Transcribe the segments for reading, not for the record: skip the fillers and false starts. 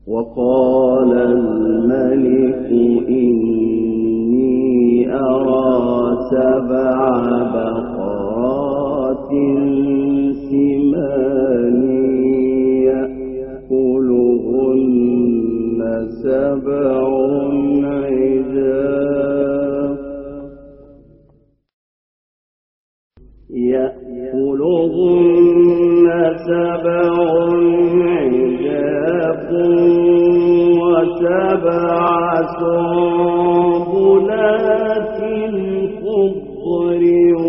وقال الملك إني أرى 7 بقرات سمان يأكلهن 7 عجاف و7 سنبلات خضر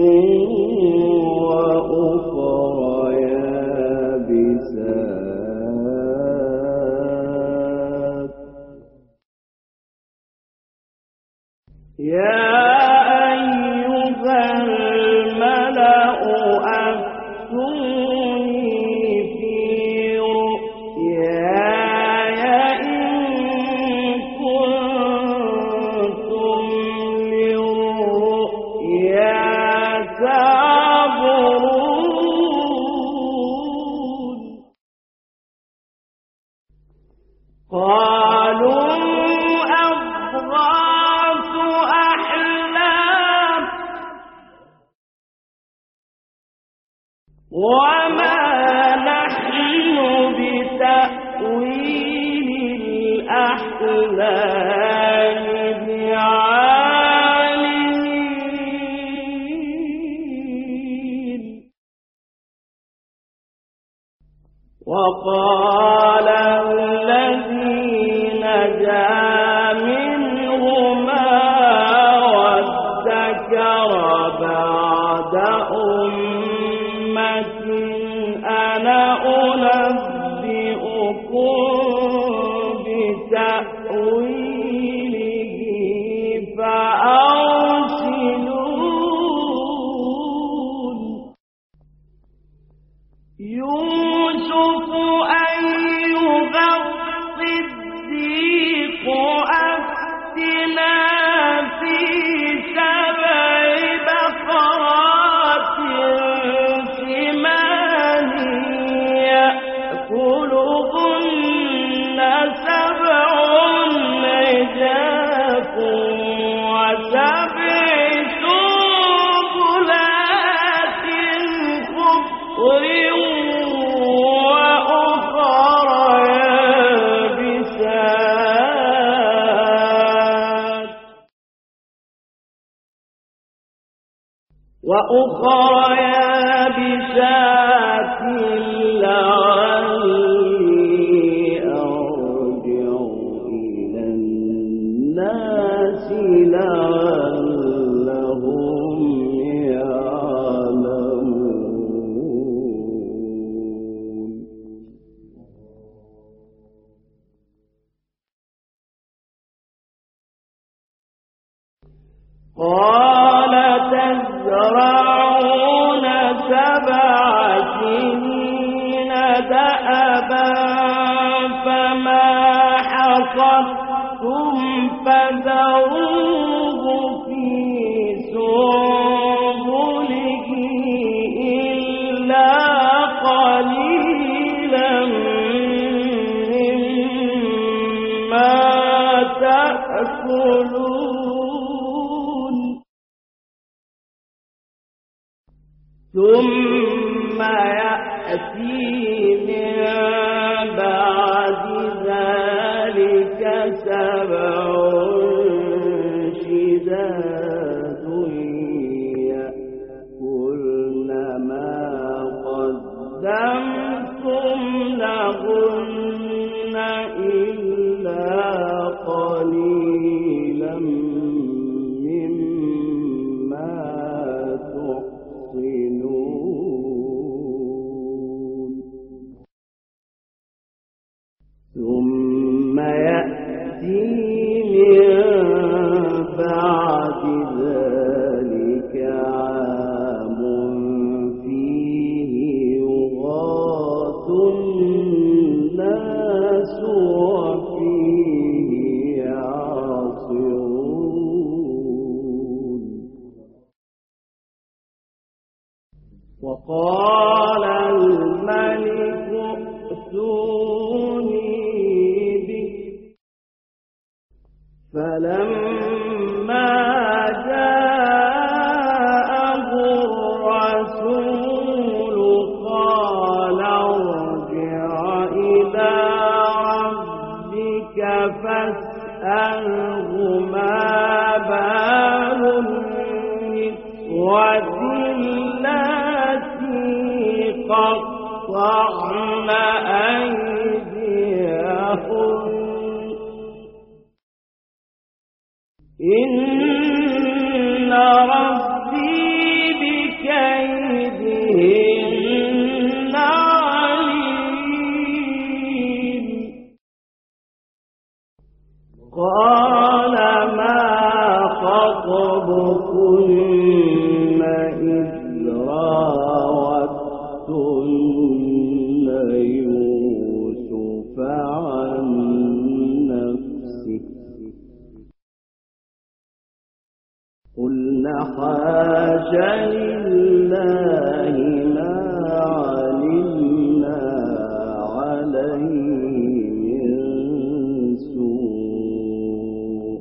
وأخرى يابسات يا أيها الملأ أفتوني في رؤياي إن كنتم للرؤيا تعبرون قالوا أضغاث أحلام وما نحن بتأويل الأحلام بعالمين وقال الذي نجا منهما وادكر بعد أمة أنا أنبئكم بتأويله فأرسلون يوسف أيها الصديق أفتنا في 7 بقرات سمان يأكلهن 7 عجاف و7 سنبلات خضر وأخرى يابسات لعلي أرجع إلى الناس لعلهم يعلمون قال تزرعون 7 سنين دأبا فما حصدتم فذروه في سنبله إلا قليلا مما تأكلون ثم يأتي من بعد ذلك 7 شداد يأكلن ما قدمتم لهن إلا قليلا مما تحصنون ثم يأتي من بعد ذلك عام فيه يغاث الناس وفيه يعصرون وقال الملك ائتوني به فلما جاءه الرسول قال ارجع إلى ربك فاسأله ما بال النسوة اللاتي قطعن أيديهن إن ربي بكيدهن عليم قال ما خطبكن إذ راوتن يوسف عن نفسه قلنا حاش لله ما علمنا عليه من سوء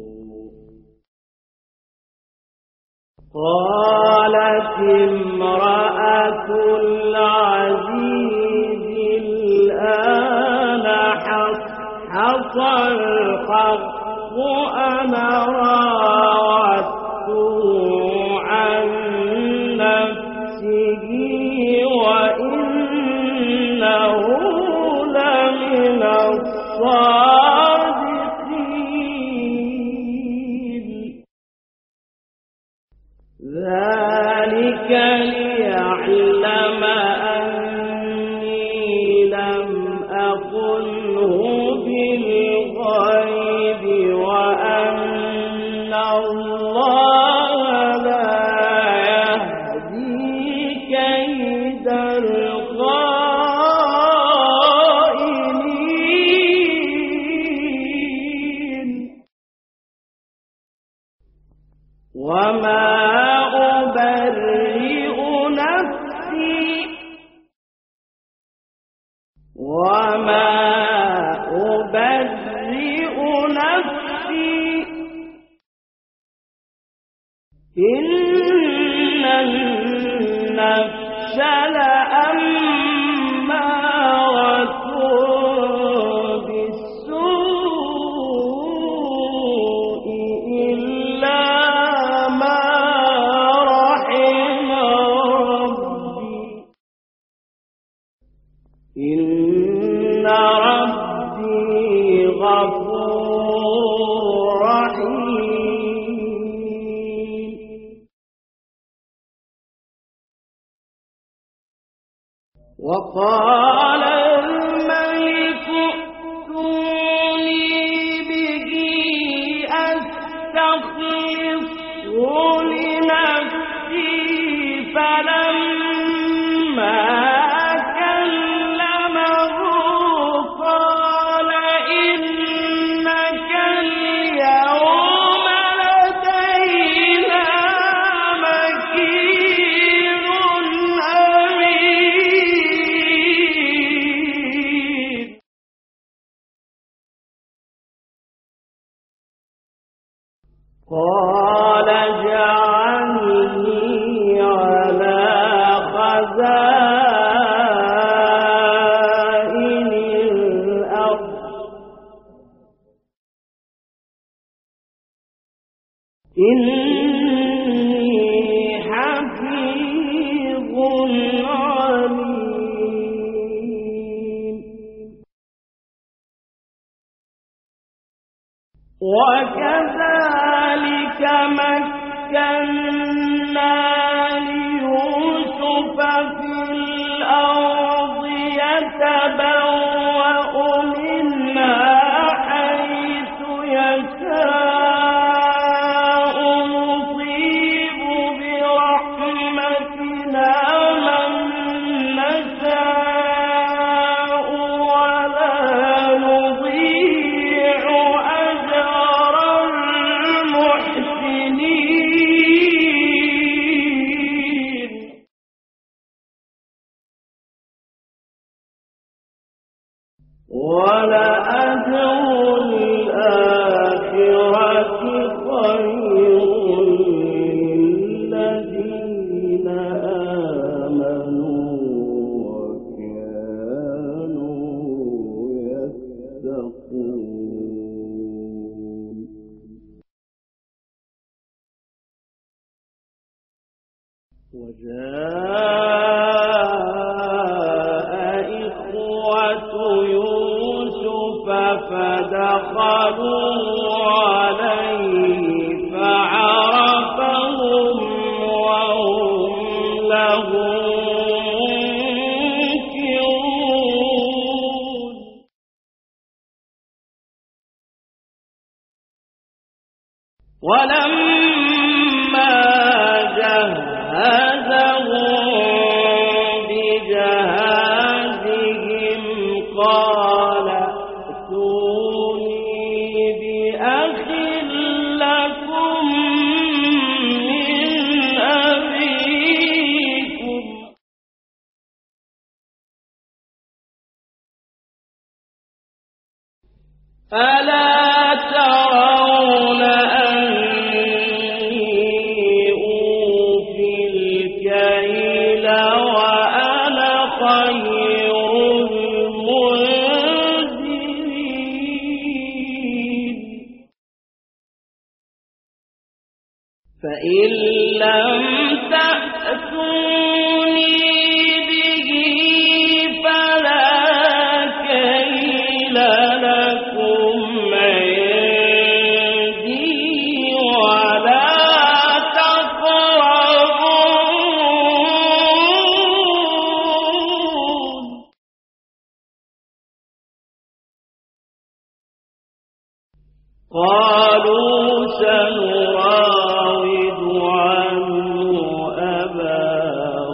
قالت امرأة العزيز الآن حصحص الحق أنا راودته عن نفسه وإنه لمن الصادقين ذلك ليعلم أني لم أخنه بالغيب وأن الله لا يهدي كيد الخائنين وما أبرئ نفسي إن النفس لأمارة بالسوء إلا ما رحم ربي إن ربي غفور رحيم وقال الملك ائتوني به أستخلصه لنفسي فلما كلمه قال إنك اليوم لدينا مكين أمين قال اجعلني على خزائن الأرض إني حفيظ عليم وكذلك مكنا ليوسف في الأرض يتبوأ منها حيث يشاء نصيب برحمتنا من نشاء ولا نضيع أجر المحسنين ولأجر الآخرة وجاء إخوة يوسف فدخلوا عليه فعرفهم وهم له منكرون ولما جهزهم بجهازهم قال ائتوني بأخ لكم من أبيكم ألا ترون أني أوفي الكيل وأنا خير المنزلين فإن لم تأتوني به فلا كيل لكم عندي ولا تقربون قالوا سنراود عنه أباه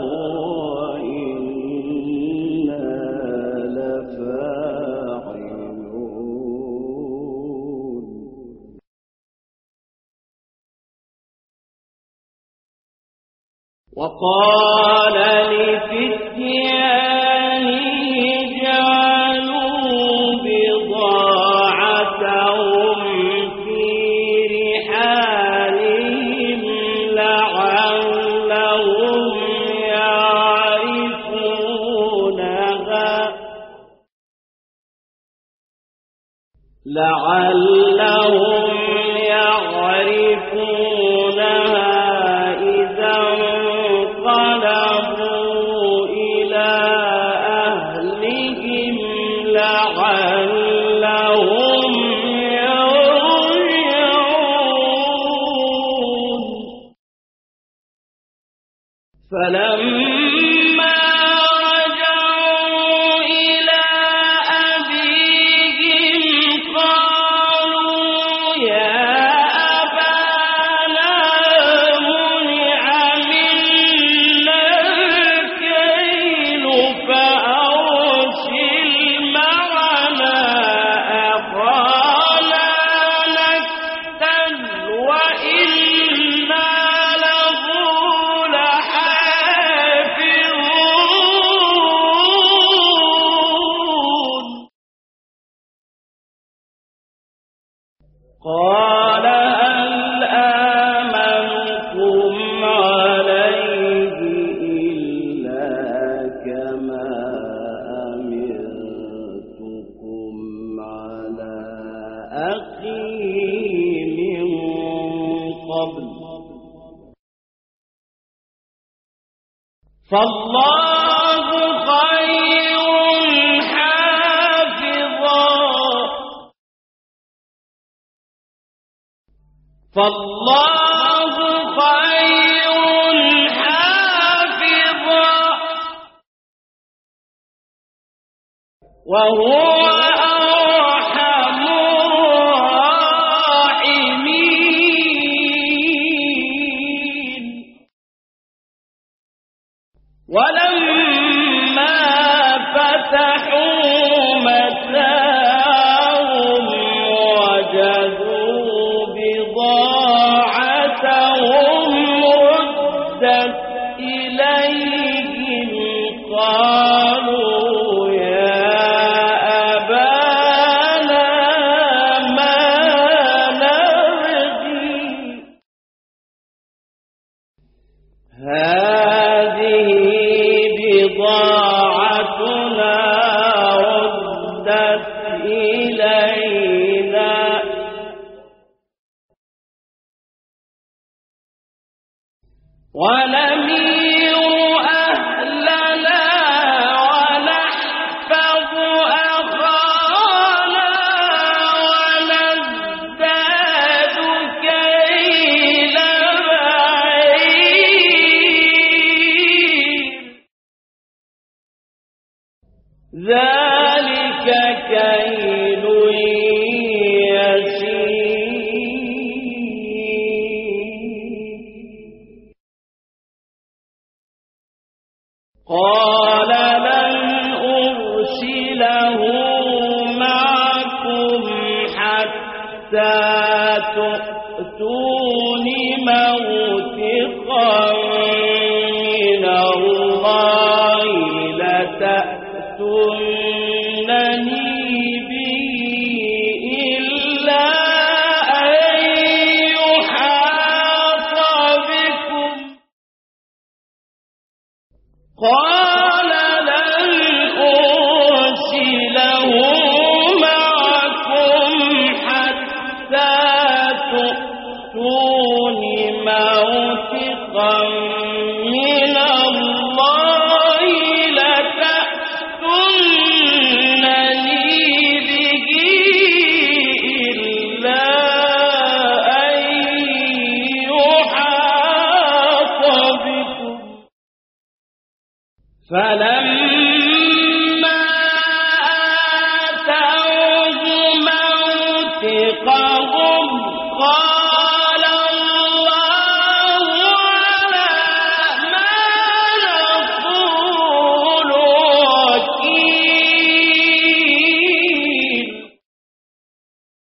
وإنا لفاعلون وقال لفتيانه جعلوا بضاعتهم في رحالهم لعلهم يعرفونها إذا انقلبوا إلى أهلهم لعلهم يرجعون فلما رجعوا إلى أبيهم قالوا يا أبانا منع منا الكيل فأرسل معنا أخانا نكتل وإنا له لحافظون قال هل آمنكم عليه إلا كما أمنتكم على أخيه من قبل فالله خير حافظا وهو أرحم الراحمين ولما فتحوا متاعهم وجدوا بضاعتهم ردت إليهم قالوا يا أبانا ما نبغي هذه بضاعتنا ردت إلينا ذلك كيل يسير. قال لن أرسله معكم حتى تؤتون موثقا من الله لتأتونني به إلا أن يحاط بكم. قال لن أرسله معكم حتى تؤتون موثقا من الله لتأتونني به إلا أن يحاط بكم. فلما